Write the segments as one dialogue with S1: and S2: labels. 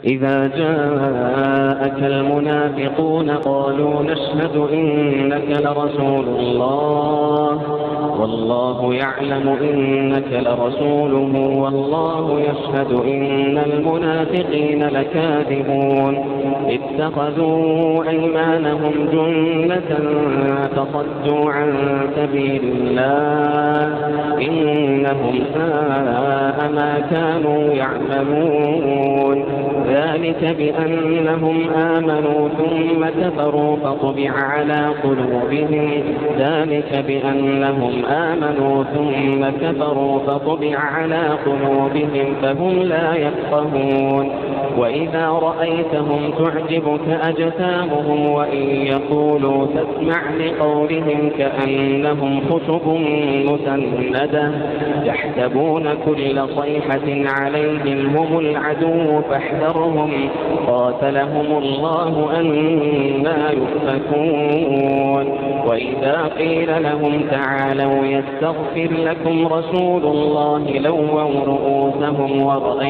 S1: إذا جاءك المنافقون قالوا نشهد إنك لرسول الله والله يعلم إنك لرسوله والله يشهد إن المنافقين لكاذبون اتخذوا أيمانهم جنة فصدوا عن سبيل الله إنهم ساء ما كانوا يعملون ذلك بأنهم آمنوا ثم كفروا فطبع على قلوبهم ذلك بأنهم آمنوا ثم كفروا فطبع على قلوبهم فهم لا يفقهون وإذا رأيتهم تعجبك أجسامهم وإن يقولوا تسمع لقولهم كأنهم خشب مسندة يحسبون كل صيحة عليهم هم العدو فاحذرهم قاتلهم الله أنى يؤفكون وإذا قيل لهم تعالوا يستغفر لكم رسول الله لووا رؤوسهم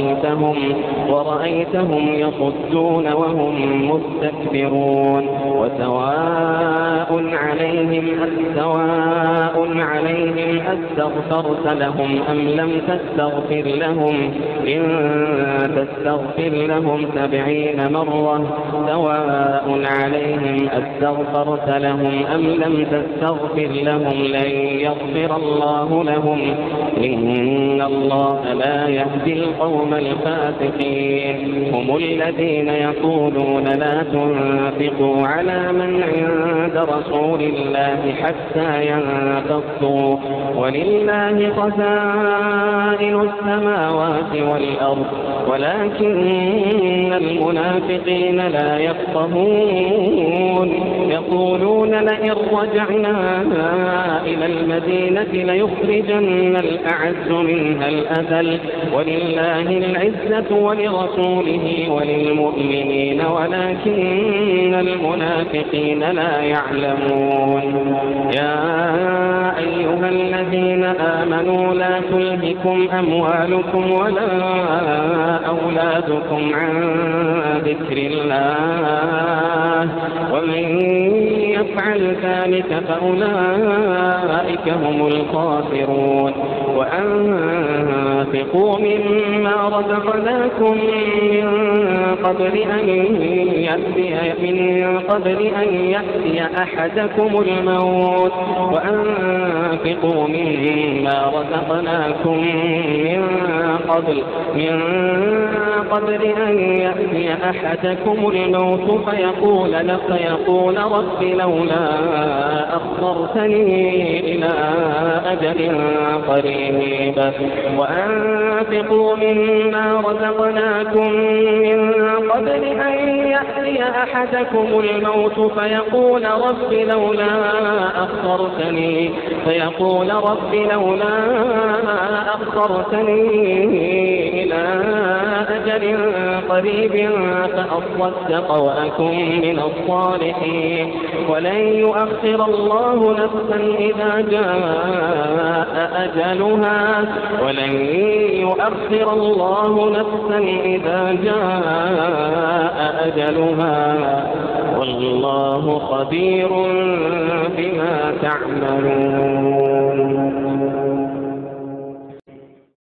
S1: ورأيتهم يصدون وهم مستكبرون وسواء عليهم أستغفرت لهم أم لم تستغفر لهم إن تستغفر لهم 70 مرة سواء عليهم أستغفرت لهم أم لم تستغفر لهم لن يغفر الله لهم إن الله لا يهدي القوم الفاسقين هم الذين يقولون لا تنفقوا على من عند رسول الله حتى ينفضوا ولله خزائن السماوات والأرض ولكن المنافقين لا يفقهون يقولون لئن رجعنا إلى المدينة ليخرجن الأعز منها الأذل ولله العزة ولرسوله وللمؤمنين ولكن المنافقين لا يعلمون يا أيها الذين آمنوا لا تلهكم أموالكم ولا أولادكم عن ذكر الله ومن يفعل ذلك فأولئك هم الخاسرون وأنفقوا مما رزقناكم من قبل أن يأتي أحدكم الموت وأنفقوا مما رزقناكم من قبل أن يأتي أحدكم الموت فيقول رب لولا أخرتني إلى أجل قريب وأنفقوا مما رزقناكم من قبل أن يأتي أحدكم الموت فيقول رب لولا أخرتني إلى أجل قريب فأصدق وأكن من الصالحين ولن يؤخر الله نفسا إذا جاء أجلها والله خبير بما تعملون.